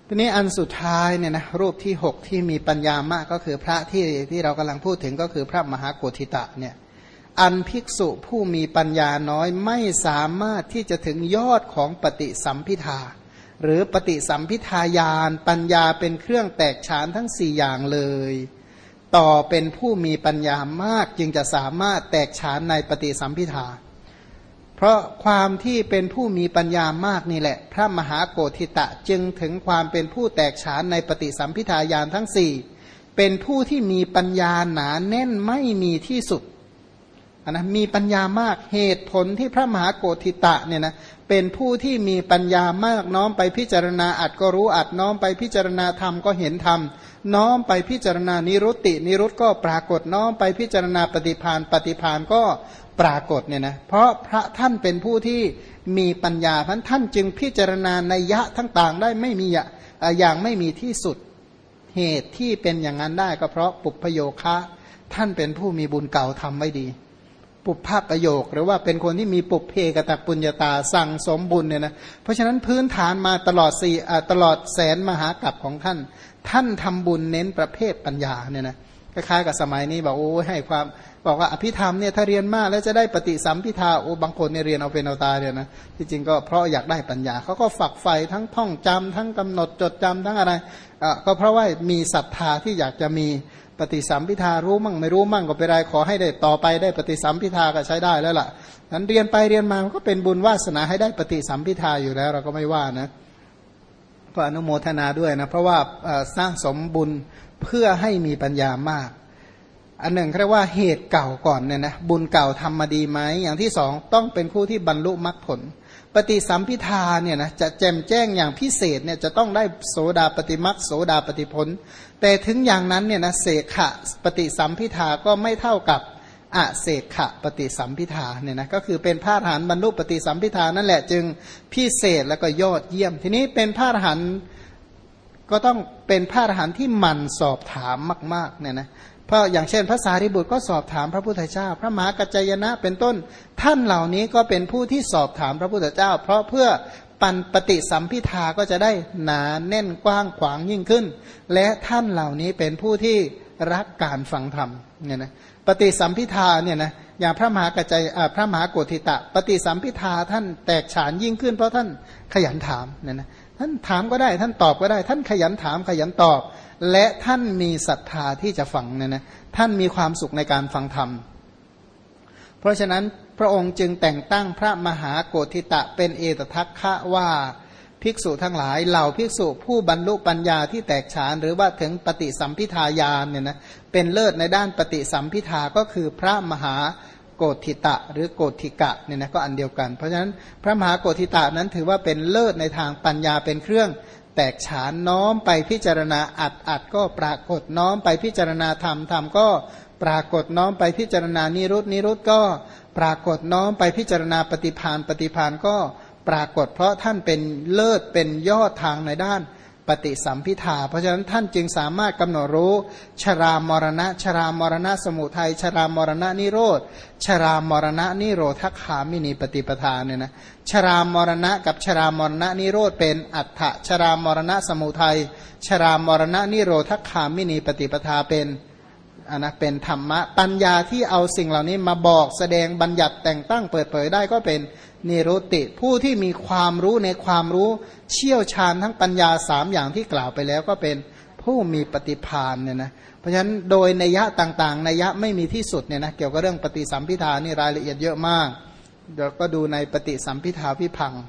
ทีนี้อันสุดท้ายเนี่ยนะรูปที่6ที่มีปัญญามากก็คือพระที่เรากำลังพูดถึงก็คือพระมหาโกธิตะเนี่ยอันภิกษุผู้มีปัญญาน้อยไม่สามารถที่จะถึงยอดของปฏิสัมภิทาหรือปฏิสัมภิทาญาณปัญญาเป็นเครื่องแตกฉานทั้ง4อย่างเลยต่อเป็นผู้มีปัญญามากจึงจะสามารถแตกฉานในปฏิสัมภิทาเพราะความที่เป็นผู้มีปัญญามากนี่แหละพระมหาโกธิตะจึงถึงความเป็นผู้แตกฉานในปฏิสัมภิทาญาณทั้ง4เป็นผู้ที่มีปัญญาหนาแน่นไม่มีที่สุดนะมีปัญญามากเหตุผลที่พระมหาโกธิตะเนี่ยนะเป็นผู้ที่มีปัญญามากน้อมไปพิจารณาอัดก็รู้อัดน้อมไปพิจารณาธรรมก็เห็นธรรมน้อมไปพิจารณานิรุตตินิรุตก็ปรากฏน้อมไปพิจารณาปฏิภาณปฏิภาณก็ปรากฏเนี่ยนะเพราะพระท่านเป็นผู้ที่มีปัญญาท่านจึงพิจารณานัยยะทั้งต่างได้ไม่มีอย่างไม่มีที่สุดเหตุที่เป็นอย่างนั้นได้ก็เพราะปุพพโยคะท่านเป็นผู้มีบุญเก่าทำไว้ดีปุพพประโยคหรือว่าเป็นคนที่มีปุพเพกตปุญญาตาสั่งสมบุญเนี่ยนะเพราะฉะนั้นพื้นฐานมาตลอดแสนมหากัปของท่านทำบุญเน้นประเภทปัญญาเนี่ยนะคล้ายๆกับสมัยนี้บอกโอ้ให้ความบอกว่าอภิธรรมเนี่ยถ้าเรียนมากแล้วจะได้ปฏิสัมภิทาโอ้บางคนเนี่ยเรียนเอาเป็นเอาตายเนี่ยนะที่จริงก็เพราะอยากได้ปัญญาเขาก็ฝักใฝ่ทั้งท่องจำทั้งกำหนดจดจำทั้งอะไรก็เพราะว่ามีศรัทธาที่อยากจะมีปฏิสัมภิทารู้มั่งไม่รู้มั่งก็เป็นไรขอให้ได้ต่อไปได้ปฏิสัมภิทาก็ใช้ได้แล้วล่ะนั้นเรียนไปเรียนมาก็เป็นบุญวาสนาให้ได้ปฏิสัมภิทาอยู่แล้วเราก็ไม่ว่านะก็อนุโมทนาด้วยนะเพราะว่าสร้างสมบุญเพื่อให้มีปัญญามากอันหนึ่งเรียกว่าเหตุเก่าก่อนเนี่ยนะบุญเก่าทำมาดีไหมอย่างที่สองต้องเป็นผู้ที่บรรลุมรรคผลปฏิสัมภิทาเนี่ยนะจะแจ่มแจ้งอย่างพิเศษเนี่ยจะต้องได้โสดาปฏิมรรคโสดาปฏิผลแต่ถึงอย่างนั้นเนี่ยนะเสกขะปฏิสัมภิทาก็ไม่เท่ากับอเสกขะปฏิสัมภิทาเนี่ยนะก็คือเป็นพระอรหันต์บรรลุปฏิสัมภิทานั่นแหละจึงพิเศษแล้วก็ยอดเยี่ยมทีนี้เป็นพระอรหันต์ก็ต้องเป็นพระอรหันต์ที่หมั่นสอบถามมากๆเนี่ยนะเพราะอย่างเช่นพระสารีบุตรก็สอบถามพระพุทธเจ้าพระมหากัจจายนะเป็นต้นท่านเหล่านี้ก็เป็นผู้ที่สอบถามพระพุทธเจ้าเพราะเพื่อปันปฏิสัมภิทาก็จะได้หนาแน่นกว้างขวางยิ่งขึ้นและท่านเหล่านี้เป็นผู้ที่รักการฟังธรรมเนี่ยนะปฏิสัมภิทาเนี่ยนะอย่างพระมหากัจจายพระมหาโกธิตะปฏิสัมภิทาท่านแตกฉานยิ่งขึ้นเพราะท่านขยันถามเนี่ยนะท่านถามก็ได้ท่านตอบก็ได้ท่านขยันถามขยันตอบและท่านมีศรัทธาที่จะฟังเนี่ยนะท่านมีความสุขในการฟังธรรมเพราะฉะนั้นพระองค์จึงแต่งตั้งพระมหาโกธิตะเป็นเอตทัคคะว่าภิกษุทั้งหลายเหล่าภิกษุผู้บรรลุปัญญาที่แตกฉานหรือว่าถึงปฏิสัมภิทาญาณเนี่ยนะเป็นเลิศในด้านปฏิสัมภิทาก็คือพระมหาโกธิตะหรือโกธิกะเนี่ยนะก็อันเดียวกันเพราะฉะนั้นพระมหาโกธิตะนั้นถือว่าเป็นเลิศในทางปัญญาเป็นเครื่องแตกฉานน้อมไปพิจารณาอัดก็ปรากฏน้อมไปพิจารณาธรรมก็ปรากฏน้อมไปพิจารณานิรุตก็ปรากฏน้อมไปพิจารณาปฏิภาณก็ปรากฏเพราะท่านเป็นเลิศเป็นยอดทางในด้านปฏิสัมภิทาเพราะฉะนั้นท่านจึงสามารถกำหนดรู้ชรามรณะสมุทัยชรามรณะนิโรธชรามรณะนิโรธคามินีปฏิปทาเนี่ยนะชรามรณะกับชรามรณะนิโรธเป็นอัฏฐชรามรณะสมุทัยชรามรณะนิโรธคามินีปฏิปทาเป็นเป็นธรรมะปัญญาที่เอาสิ่งเหล่านี้มาบอกแสดงบัญญัติแต่งตั้งเปิดเผยได้ก็เป็นนิรุตติผู้ที่มีความรู้ในความรู้เชี่ยวชาญทั้งปัญญา3อย่างที่กล่าวไปแล้วก็เป็นผู้มีปฏิภาณเนี่ยนะเพราะฉะนั้นโดยนัยยะต่างๆนัยยะไม่มีที่สุดเนี่ยนะเกี่ยวกับเรื่องปฏิสัมภิทานี่รายละเอียดเยอะมากเดี๋ยวก็ดูในปฏิสัมภิทาวิพังค์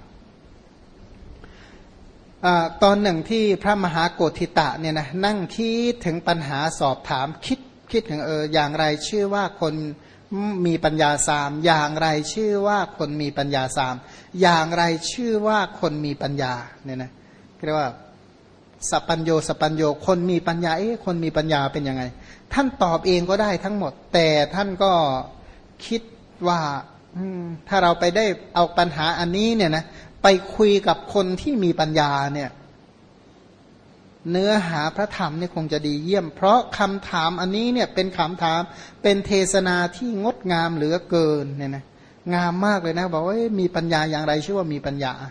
ตอนหนึ่งที่พระมหาโกธิตะเนี่ยนะนั่งคิดถึงปัญหาสอบถามคิดถึงอย่างไรชื่อว่าคนมีปัญญาสามอย่างไรชื่อว่าคนมีปัญญาสามอย่างไรชื่อว่าคนมีปัญญาเนี่ยนะเรียกว่าสัพพัญโยคนมีปัญญาคนมีปัญญาเป็นยังไงท่านตอบเองก็ได้ทั้งหมดแต่ท่านก็คิดว่าถ้าเราไปได้เอาปัญหาอันนี้เนี่ยนะไปคุยกับคนที่มีปัญญาเนี่ยเนื้อหาพระธรรมนี่คงจะดีเยี่ยมเพราะคำถามอันนี้เนี่ยเป็นคำถามเป็นเทศนาที่งดงามเหลือเกินเนี่ยนะงามมากเลยนะบอกว่ามีปัญญาอย่างไรชื่อว่ามีปัญญา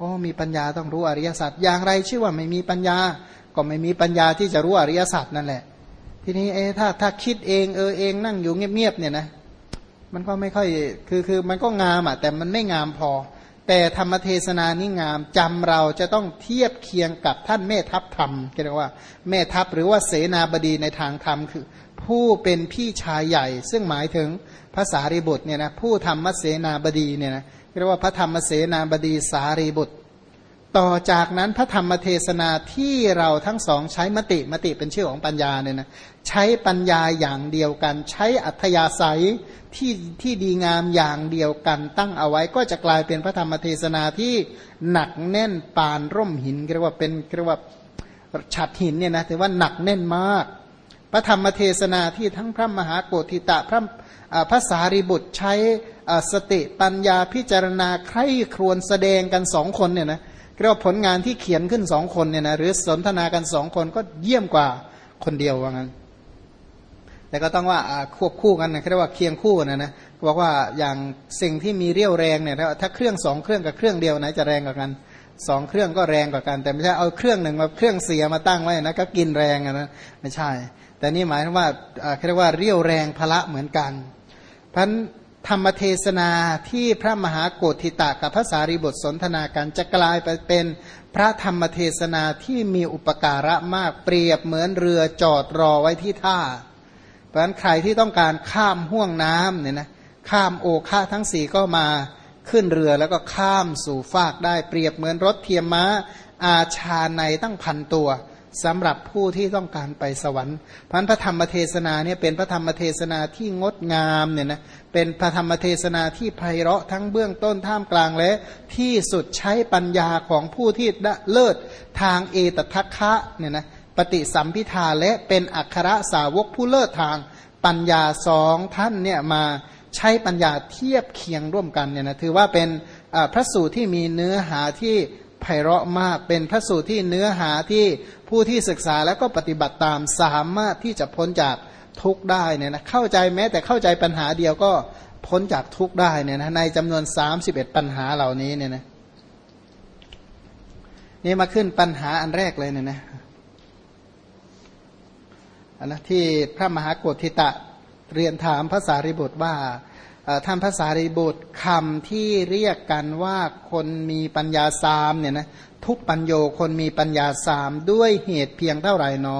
อ้มีปัญญาต้องรู้อริยสัจอย่างไรชื่อว่าไม่มีปัญญาก็ไม่มีปัญญาที่จะรู้อริยสัจนั่นแหละทีนี้ถ้าคิดเองเองนั่งอยู่เงียบๆเนี่ยนะมันก็ไม่ค่อยคือมันก็งามอ่ะแต่มันไม่งามพอแต่ธรรมเทศนานี่งามจำเราจะต้องเทียบเคียงกับท่านแม่ทัพธรรมเรียกว่าแม่ทัพหรือว่าเสนาบดีในทางธรรมคือผู้เป็นพี่ชายใหญ่ซึ่งหมายถึงพระสารีบุตรเนี่ยนะผู้ธรรมเสนาบดีเนี่ยนะเรียกว่าพระธรรมเสนาบดีสารีบุตรต่อจากนั้นพระธรรมเทศนาที่เราทั้งสองใช้มติเป็นชื่อของปัญญาเนี่ยนะใช้ปัญญาอย่างเดียวกันใช้อัธยาศัยที่ดีงามอย่างเดียวกันตั้งเอาไว้ก็จะกลายเป็นพระธรรมเทศนาที่หนักแน่นปานร่มหินเรียกว่าฉัตรหินเนี่ยนะถือว่าหนักแน่นมากพระธรรมเทศนาที่ทั้งพระมหาโกธิตะพระสารีบุตรใช้สติปัญญาพิจารณาใคร่ครวญแสดงกันสองคนเนี่ยนะเรียกว่าผลงานที่เขียนขึ้นสองคนเนี่ยนะหรือสนทนากันสองคนก็เยี่ยมกว่าคนเดียวว่างั้นแต่ก็ต้องว่าควบคู่กันนะเรียกว่าเคียงคู่นะบอกว่าอย่างสิ่งที่มีเรี่ยวแรงเนี่ยถ้าเครื่องสองเครื่องกับเครื่องเดียวไหนจะแรงกว่ากันสองเครื่องก็แรงกว่ากันแต่ไม่ใช่เอาเครื่องหนึ่งมาเครื่องเสียมาตั้งไว้นะก็กินแรงนะไม่ใช่แต่นี่หมายถึงว่าเรียกว่าเรี่ยวแรงพละเหมือนกันเพราะธรรมเทศนาที่พระมหาโกธิตะกับพระสารีบุตรสนทนากันจะกลายไปเป็นพระธรรมเทศนาที่มีอุปการะมากเปรียบเหมือนเรือจอดรอไว้ที่ท่าเพราะฉะนั้นใครที่ต้องการข้ามห่วงน้ำเนี่ยนะข้ามโอคะทั้งสี่ก็มาขึ้นเรือแล้วก็ข้ามสู่ฟากได้เปรียบเหมือนรถเทียมม้าอาชาในตั้งพันตัวสำหรับผู้ที่ต้องการไปสวรรค์พระธรรมเทศนาเนี่ยเป็นพระธรรมเทศนาที่งดงามเนี่ยนะเป็นพระธรรมเทศนาที่ไพเราะทั้งเบื้องต้นท่ามกลางและที่สุดใช้ปัญญาของผู้ที่เลิศทางเอตทัคคะเนี่ยนะปฏิสัมพิทาและเป็นอัครสาวกผู้เลิศทางปัญญาสองท่านเนี่ยมาใช้ปัญญาเทียบเคียงร่วมกันเนี่ยนะถือว่าเป็นพระสูตรที่มีเนื้อหาที่ไพเราะมากเป็นพระสูตรที่เนื้อหาที่ผู้ที่ศึกษาแล้วก็ปฏิบัติตามสามารถที่จะพ้นจากทุกข์ได้เนี่ยนะเข้าใจแม้แต่เข้าใจปัญหาเดียวก็พ้นจากทุกข์ได้เนี่ยนะในจำนวน31ปัญหาเหล่านี้เนี่ยนะนี่มาขึ้นปัญหาอันแรกเลยเนี่ยนะอันนะที่พระมหาโกธิตะเรียนถามพระสารีบุตรว่าท่านพระสารีบุตรคำที่เรียกกันว่าคนมีปัญญาสามเนี่ยนะทุปปัญโยคนมีปัญญาสามด้วยเหตุเพียงเท่าไหร่หนอ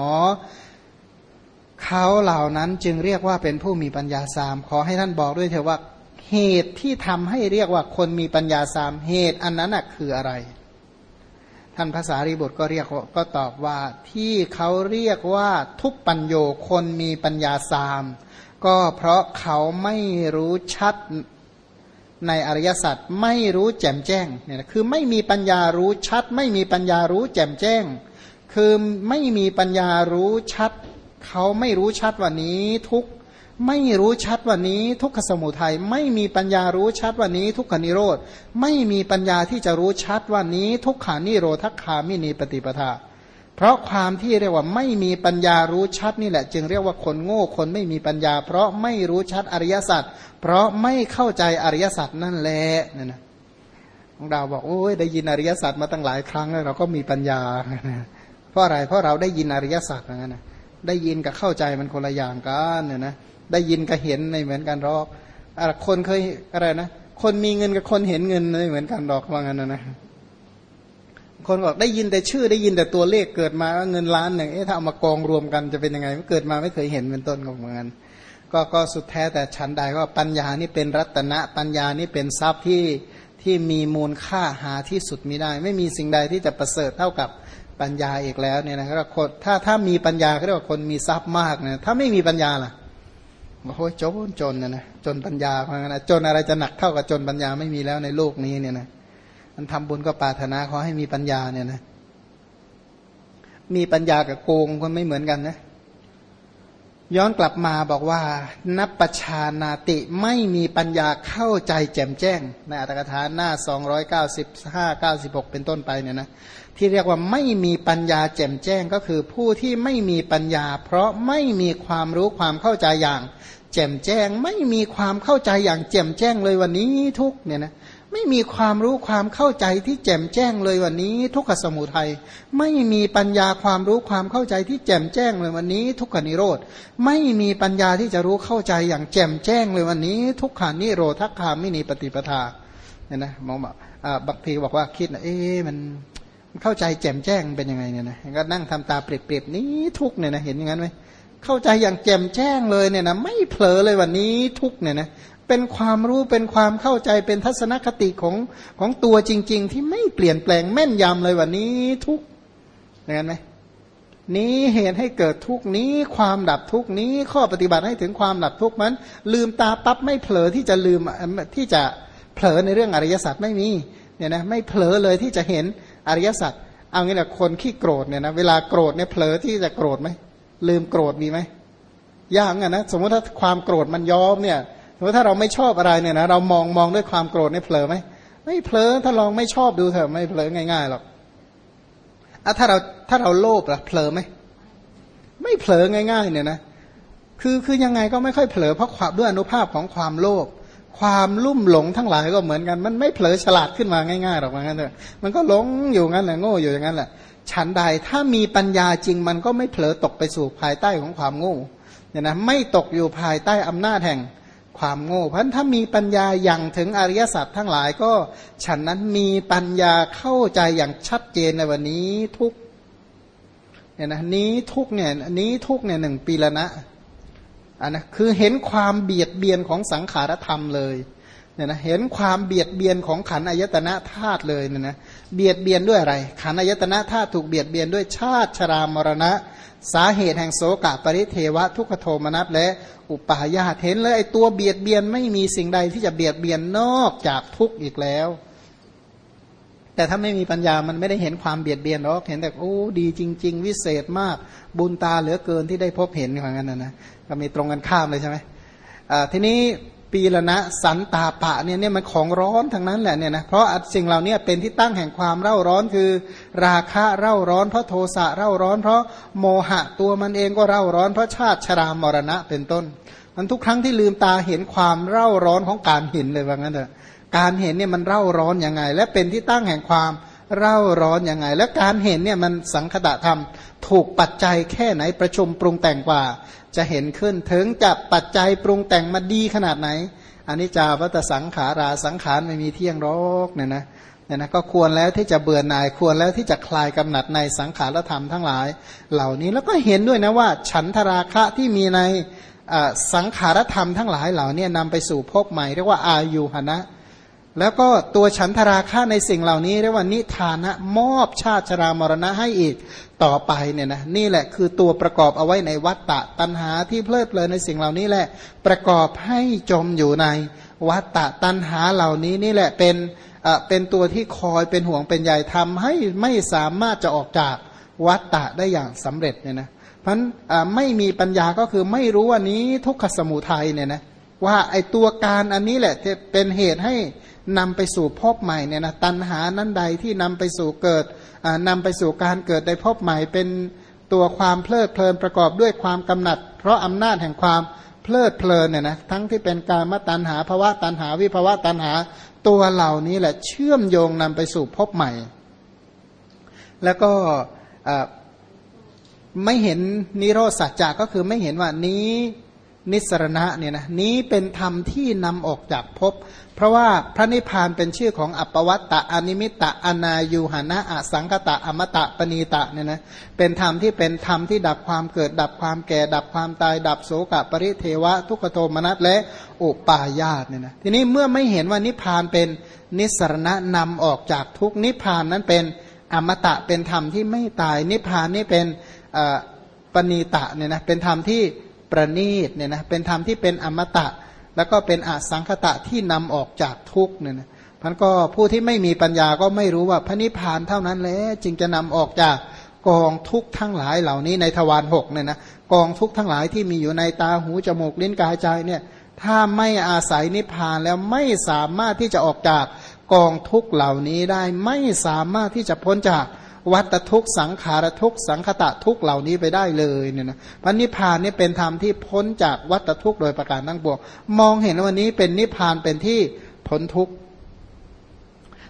เขาเหล่านั้นจึงเรียกว่าเป็นผู้มีปัญญาสามขอให้ท่านบอกด้วยเถอะว่าเหตุที่ทำให้เรียกว่าคนมีปัญญาสามเหตุอันนั้นคืออะไรท่านพระสารีบุตรก็ตอบว่าที่เขาเรียกว่าทุปปัญโยคนมีปัญญาสามก็เพราะเขาไม่รู้ชัดในอริยสัจไม่รู้แจ่มแจ้งเนี่ยนะคือไม่มีปัญญารู้ชัดไม่มีปัญญารู้แจ่มแจ้งคือไม่มีปัญญารู้ชัดเขาไม่รู้ชัดว่านี้ทุกไม่รู้ชัดว่านี้ทุกขสมุทัยไม่มีปัญญารู้ชัดว่านี้ทุกขนิโรธไม่มีปัญญาที่จะรู้ชัดว่านี้ทุกขานิโรธคามินีปฏิปทาเพราะความที่เรียกว่าไม่มีปัญญารู้ชัดนี่แหละจึงเรียกว่าคนโง่คนไม่มีปัญญาเพราะไม่รู้ชัดอริยสัจเพราะไม่เข้าใจอริยสัจนั่นแหละเนี่ยนะของเราบอกโอ้ยได้ยินอริยสัจมาตั้งหลายครั้งแล้วเราก็มีปัญญาเพราะอะไรเพราะเราได้ยินอริยสัจอย่างนั้นนะได้ยินกับเข้าใจมันคนละอย่างกันเนี่ยนะได้ยินกับเห็นไม่เหมือนกันหรอกคนเคยอะไรนะคนมีเงินกับคนเห็นเงินไม่เหมือนกันหรอกว่างั้นนะคนบอกได้ยินแต่ชื่อได้ยินแต่ตัวเลขเกิดมาเงินล้านหนึ่งถ้าเอามากองรวมกันจะเป็นยังไงเกิดมาไม่เคยเห็นเป็นต้นของมันก็สุดแท้แต่ชั้นใดว่าปัญญานี่เป็นรัตนะปัญญานี่เป็นทรัพย์ที่มีมูลค่าหาที่สุดมิได้ไม่มีสิ่งใดที่จะประเสริฐเท่ากับปัญญาอีกแล้วเนี่ยนะครับคนถ้ามีปัญญาเขาเรียกว่าคนมีทรัพย์มากเนี่ยถ้าไม่มีปัญญาล่ะโอ้ยจนนะจนปัญญาเพราะงั้นจนอะไรจะหนักเท่ากับจนปัญญาไม่มีแล้วในโลกนี้เนี่ยนะมันทำบุญก็ปรารถนาขอให้มีปัญญาเนี่ยนะมีปัญญากับโกงก็ไม่เหมือนกันนะย้อนกลับมาบอกว่านัปปชานาติไม่มีปัญญาเข้าใจแจ่มแจ้งในอัตถกถาหน้า295 96เป็นต้นไปเนี่ยนะที่เรียกว่าไม่มีปัญญาแจ่มแจ้งก็คือผู้ที่ไม่มีปัญญาเพราะไม่มีความรู้ความเข้าใจอย่างแจ่มแจ้งไม่มีความเข้าใจอย่างแจ่มแจ้งเลยวันนี้ทุกเนี่ยนะไม่มีความรู้ความเข้าใจที่แจ่มแจ้งเลยวันนี้ทุกขสมุทัยไม่มีปัญญาความรู้ความเข้าใจที่แจ่มแจ้งเลยวันนี้ทุกขนิโรธไม่มีปัญญาที่จะรู้เข้าใจอย่างแจ่มแจ้งเลยวันนี้ทุกขานิโรธคามินีปฏิปทาเนี่ยนะมองแบบบางทีบอกว่าคิดนะมันเข้าใจแจ่มแจ้งเป็นยังไงเนี่ยนะก็นั่งทำตาเปรียบๆนี้ทุกเนี่ยนะเห็นอย่างนั้นไหมเข้าใจอย่างแจ่มแจ้งเลยเนี่ยนะไม่เผลอเลยวันนี้ทุกเนี่ยนะเป็นความรู้เป็นความเข้าใจเป็นทัศนคติของตัวจริงๆที่ไม่เปลี่ยนแปลงแม่นยำเลยวันนี้ทุกอย่างนั้นไหมนี้เหตุให้เกิดทุกนี้ความดับทุกนี้ข้อปฏิบัติให้ถึงความดับทุกมันลืมตาปั๊บไม่เผลอที่จะลืมที่จะเผลอในเรื่องอริยสัจไม่มีเนี่ยนะไม่เผลอเลยที่จะเห็นอริยสัจเอางี้แหละคนขี้โกรธเนี่ยนะเวลาโกรธเนี่ยเผลอที่จะโกรธไหมลืมโกรธมีไหมยากงั้นนะสมมติถ้าความโกรธมันย้อมเนี่ยสมมติถ้าเราไม่ชอบอะไรเนี่ยนะเรามองด้วยความโกรธเนี่ยเผลอไหมไม่เผลอถ้าลองไม่ชอบดูเถอะไม่เผลอง่ายๆหรอกถ้าเราโลภล่ะเผลอไหมไม่เผลอง่ายๆเนี่ยนะคือยังไงก็ไม่ค่อยเผลอเพราะความด้วยอนุภาพของความโลภความลุ่มหลงทั้งหลายก็เหมือนกันมันไม่เผลอฉลาดขึ้นมาง่ายๆหรอกงั้นเถอะมันก็หลงอยู่งั้นแหละโง่อยู่อย่างนั้นแหละฉันใดถ้ามีปัญญาจริงมันก็ไม่เผลอตกไปสู่ภายใต้ของความโง่เนี่ยนะไม่ตกอยู่ภายใต้อำนาจแห่งความโง่เพราะฉะนั้นถ้ามีปัญญาอย่างถึงอริยสัจทั้งหลายก็ฉันนั้นมีปัญญาเข้าใจอย่างชัดเจนในวันนี้ทุกเนี่ยนะนี้ทุกเนี่ยนี้ทุกเนี่ยหนึ่งปีละนะนะคือเห็นความเบียดเบียนของสังขารธรรมเลยเนี่ยนะเห็นความเบียดเบียนของขันธ์อายตนะธาตุเลยเนี่ยนะเบียดเบียนด้วยอะไรขันธ์อายตนะธาตุถูกเบียดเบียนด้วยชาติชรามรณะสาเหตุแห่งโสกะปริเทวะทุกขโทมนัสและอุปาญาตเห็นเลยไอ้ตัวเบียดเบียนไม่มีสิ่งใดที่จะเบียดเบียนนอกจากทุกข์อีกแล้วแต่ถ้าไม่มีปัญญามันไม่ได้เห็นความเบียดเบียนหรอกเห็นแต่โอ้ดีจริงๆวิเศษมากบุญตาเหลือเกินที่ได้พบเห็นอย่างนั้นนะก็มีตรงกันข้ามเลยใช่ไหมทีนี้ปีละนะสันตาปะเนี่ยมันของร้อนทั้งนั้นแหละเนี่ยนะเพราะสิ่งเหล่านี้เป็นที่ตั้งแห่งความเร่าร้อนคือราคะเร่าร้อนเพราะโทสะเร่าร้อนเพราะโมหะตัวมันเองก็เร่าร้อนเพราะชาติชรามรณะเป็นต้นมันทุกครั้งที่ลืมตาเห็นความเร่าร้อนของการเห็นเลยว่างั้นเถอะการเห็นเนี่ยมันเร่าร้อนยังไงและเป็นที่ตั้งแห่งความเร่าร้อนยังไงและการเห็นเนี่ยมันสังคตธรรมถูกปัจจัยแค่ไหนประชุมปรุงแต่งกว่าจะเห็นขึ้นถึงจะปัจจัยปรุงแต่งมาดีขนาดไหนอนิจจาวัฏสังขาราสังขารไม่มีเที่ยงหรอกเนี่ยนะก็ควรแล้วที่จะเบื่อหน่ายควรแล้วที่จะคลายกำหนัดในสังขารธรรมทั้งหลายเหล่านี้แล้วก็เห็นด้วยนะว่าฉันทราคะที่มีในสังขารธรรมทั้งหลายเหล่านี้นำไปสู่ภพใหม่เรียกว่าอายุหนะแล้วก็ตัวฉันทราคะในสิ่งเหล่านี้เรียกว่านิทานะมอบชาติชรามรณะให้อีกต่อไปเนี่ยนะนี่แหละคือตัวประกอบเอาไว้ในวัฏฏะตัณหาที่เพลิดเพลินในสิ่งเหล่านี้แหละประกอบให้จมอยู่ในวัฏฏะตัณหาเหล่านี้นี่แหละเป็นตัวที่คอยเป็นห่วงเป็นใยทำให้ไม่สามารถจะออกจากวัฏฏะได้อย่างสำเร็จเนี่ยนะเพราะฉะนั้นไม่มีปัญญาก็คือไม่รู้ว่านี้ทุกขสมุทัยเนี่ยนะว่าไอตัวการอันนี้แหละที่เป็นเหตุให้นำไปสู่ภพใหม่เนี่ยนะตัณหานั้นใดที่นำไปสู่เกิดนำไปสู่การเกิดในภพใหม่เป็นตัวความเพลิดเพลินประกอบด้วยความกำหนัดเพราะอำนาจแห่งความเพลิดเพลินเนี่ยนะทั้งที่เป็นกามตัณหาภวตัณหาวิภวตัณหาตัวเหล่านี้แหละเชื่อมโยงนำไปสู่ภพใหม่แล้วก็ไม่เห็นนิโรธสัจจะก็คือไม่เห็นว่านี้นิสรณะเนี่ยนะนี้เป็นธรรมที่นำออกจากภพเพราะว่าพระนิพพานเป็นชื่อของอัปปวัตตะอนิมิตตะอนายุหนะอสังคตะอมตะปณีตะเนี่ยนะเป็นธรรมที่เป็นธรรมที่ดับความเกิดดับความแก่ดับความตายดับโสกะปริเทวะทุกขโทมนัสและอุปาญาตเนี่ยนะทีนี้เมื่อไม่เห็นว่านิพพานเป็นนิสรณะนำออกจากทุกนิพพานนั้นเป็นอมตะเป็นธรรมที่ไม่ตายนิพพานนี่เป็นปณีตะเนี่ยนะเป็นธรรมที่ประณีตเนี่ยนะเป็นธรรมที่เป็นอมตะแล้วก็เป็นอสังคตะที่นำออกจากทุกข์เนี่ยนะมันก็ผู้ที่ไม่มีปัญญาก็ไม่รู้ว่าพระนิพพานเท่านั้นแหละจึงจะนำออกจากกองทุกข์ทั้งหลายเหล่านี้ในทวารหกเนี่ยนะกองทุกข์ทั้งหลายที่มีอยู่ในตาหูจมูกลิ้นกายใจเนี่ยถ้าไม่อาศัยนิพพานแล้วไม่สามารถที่จะออกจากกองทุกข์เหล่านี้ได้ไม่สามารถที่จะพ้นจากวัฏทุกข์สังขารทุกข์สังคตะทุกข์เหล่านี้ไปได้เลยเนี่ยนะพระนิพพานนี่เป็นธรรมที่พ้นจากวัฏทุกข์โดยประการทั้งปวงมองเห็นว่านี้เป็นนิพพานเป็นที่พ้นทุกข์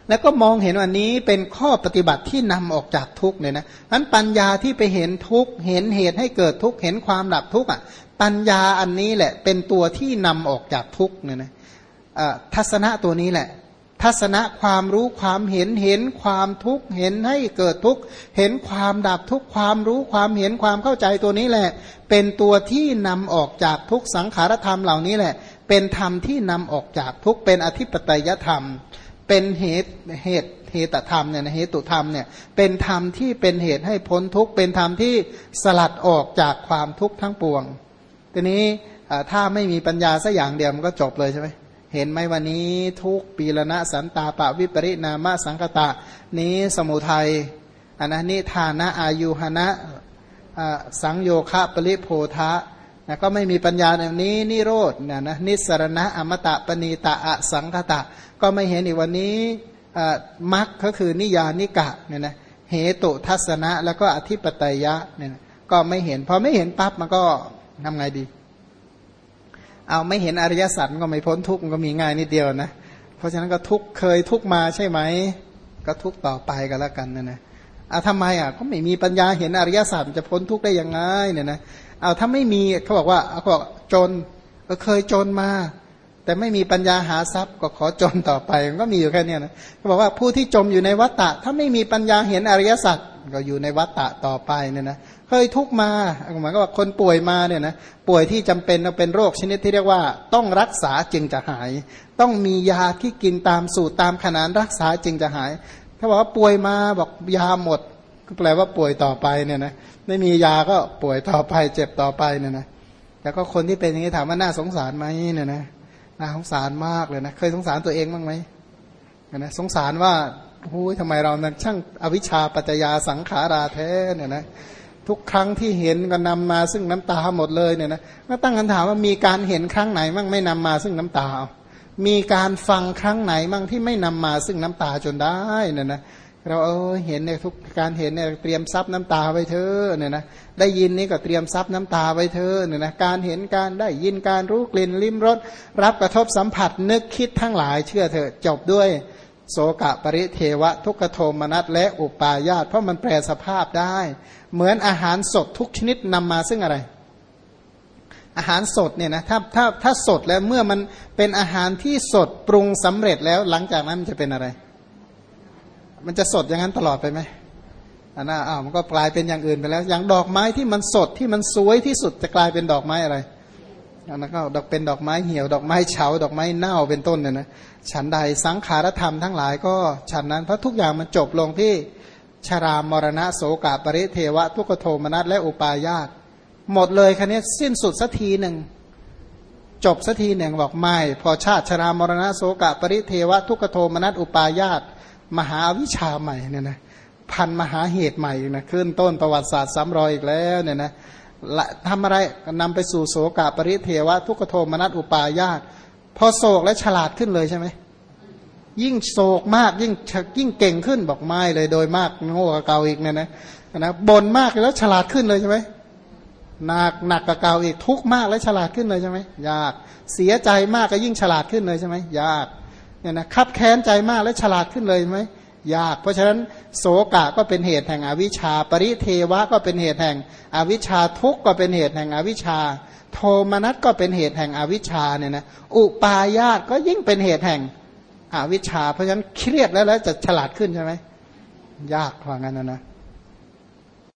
แล้วก็มองเห็นว่านี้เป็นข้อปฏิบัติที่นำออกจากทุกข์เนี่ยนะนั้นปัญญาที่ไปเห็นทุกข์เห็นเหตุให้เกิดทุกข์เห็นความดับทุกข์อ่ะปัญญาอันนี้แหละเป็นตัวที่นำออกจากทุกข์เนี่ยนะทัศนะตัวนี้แหละทัศนะความรู้ความเห็นความทุกข์เห็นให้เกิดทุกข์เห็นความดับทุกข์ความรู้ความเห็นความเข้าใจตัวนี้แหละเป็นตัวที่นำออกจากทุกข์สังขารธรรมเหล่านี้แหละเป็นธรรมที่นำออกจากทุกข์เป็นอธิปไตยธรรมเป็นเหตุธรรมเนี่ยนะเหตุธรรมเนี่ยเป็นธรรมที่เป็นเหตุให้พ้นทุกข์เป็นธรรมที่สลัดออกจากความทุกข์ทั้งปวงทีนี้ถ้าไม่มีปัญญาสักอย่างเดียวมันก็จบเลยใช่ไหมเห็นไหมวันนี้ทุกปีละนะสันตาปะวิปริณามสังคตะนี้สมุทัยอนะนิทานะอายุหนะสังโยคะปริโพธะนะก็ไม่มีปัญญาในนี้นิโรธนะนิสรณะอมตะปณีตะอสังคตะก็ไม่เห็นอีกวันนี้มรรคก็คือนิยานิกะเนี่ยนะเหตุทัศนะแล้วก็อธิปไตยะเนี่ยก็ไม่เห็นพอไม่เห็นปั๊บมันก็ทำไงดีเอาไม่เห็นอริยสัจก็ไม่พ้นทุกข์มันก็มีง่ายนิดเดียวนะเพราะฉะนั้นก็ทุกเคยทุกมาใช่ไหมก็ทุกต่อไปกันแล้วกันนะทำไมก็ไม่มีปัญญาเห็นอริยสัจจะพ้นทุกข์ได้ยังไงเนี่ยนะถ้าไม่มีเขาบอกว่าเขาบอกจนก็เคยจนมาแต่ไม่มีปัญญาหาทรัพย์ก็ขอจนต่อไปมันก็มีอยู่แค่นี้นะเขาบอกว่าผู้ที่จมอยู่ในวัฏฏะถ้าไม่มีปัญญาเห็นอริยสัจก็อยู่ในวัฏฏะต่อไปเนี่ยนะเคยทุกมาหมายก็ว่าคนป่วยมาเนี่ยนะป่วยที่จำเป็นเป็นโรคชนิดที่เรียกว่าต้องรักษาจึงจะหายต้องมียาที่กินตามสูตรตามขนานรักษาจึงจะหายถ้าบอกว่าป่วยมาบอกยาหมดก็แปลว่าป่วยต่อไปเนี่ยนะไม่มียาก็ป่วยต่อไปเจ็บต่อไปเนี่ยนะแล้วก็คนที่เป็นอย่างนี้ถามว่าน่าสงสารไหมเนี่ยนะน่าสงสารมากเลยนะเคยสงสารตัวเองบ้างไหมนะสงสารว่าทำไมเรานั้นช่างอวิชชาปัจจยาสังขาราแท้เนี่ยนะทุกครั้งที่เห็นก็นำมาซึ่งน้ำตาหมดเลยเนี่ยนะก็ตั้งคำถามว่ามีการเห็นครั้งไหนมั่งไม่นำมาซึ่งน้ำตามีการฟังครั้งไหนมั่งที่ไม่นำมาซึ่งน้ำตาจนได้เนี่ยนะเราเห็นในทุกการเห็นเนี่ยเตรียมซับน้ำตาไว้เถอะเนี่ยนะได้ยินนี่ก็เตรียมซับน้ำตาไว้เถอะเนี่ยนะการเห็นการได้ยินการรู้กลิ่นลิ้มรสรับกระทบสัมผัสนึกคิดทั้งหลายเชื่อเถอะจบด้วยโสกะปริเทวะทุกขโทมนัสและอุปาญาตเพราะมันแปรสภาพได้เหมือนอาหารสดทุกชนิดนำมาซึ่งอะไรอาหารสดเนี่ยนะถ้าสดแล้วเมื่อมันเป็นอาหารที่สดปรุงสำเร็จแล้วหลังจากนั้นมันจะเป็นอะไรมันจะสดอย่างนั้นตลอดไปไหมมันก็กลายเป็นอย่างอื่นไปแล้วอย่างดอกไม้ที่มันสดที่มันสวยที่สุดจะกลายเป็นดอกไม้อะไรอันนั้นก็เป็นดอกไม้เหี่ยวดอกไม้เฉาดอกไม้เน่าเป็นต้นเนี่ยนะฉันใดสังขารธรรมทั้งหลายก็ฉันนั้นเพราะทุกอย่างมันจบลงที่ชรามรณะโสกะปริเทวะทุกขโทมนัสและอุปาญาตหมดเลยคันนี้สิ้นสุดสักทีหนึ่งจบสักทีหนึ่งบอกไม่พอชาติชรามรณะโสกะปริเทวะทุกขโทมนัสอุปาญาตมหาวิชาใหม่เนี่ยนะพันมหาเหตุใหม่นะขึ้นต้นประวัติศาสตร์ซ้ำรอยอีกแล้วเนี่ยนะทำอะไรนำไปสู่โสกะปริเทวะทุกขโทมนัสอุปาญาตพอโศกและฉลาดขึ้นเลยใช่ไหมยิ่งโศกมากยิ่งเก่งขึ้นบอกไม่เลยโดยมากโง่กับเก่าอีกเนี่ยนะบ่นมากแล้วฉลาดขึ้นเลยใช่ไหมหนักกับเก่าอีกทุกข์มากแล้วฉลาดขึ้นเลยใช่ไหมยากเสียใจมากก็ยิ่งฉลาดขึ้นเลยใช่ไหมยากเนี่ยนะคับแค้นใจมากแล้วฉลาดขึ้นเลยไหมยากเพราะฉะนั้นโสกะก็เป็นเหตุแห่งอวิชชาปริเทวะก็เป็นเหตุแห่งอวิชชาทุกข์ก็เป็นเหตุแห่งอวิชชาโทมนัสก็เป็นเหตุแห่งอวิชชาเนี่ยนะอุปาญาตก็ยิ่งเป็นเหตุแห่งอวิชชาเพราะฉะนั้นเครียดแล้วจะฉลาดขึ้นใช่ไหมยากกว่างั้นนะ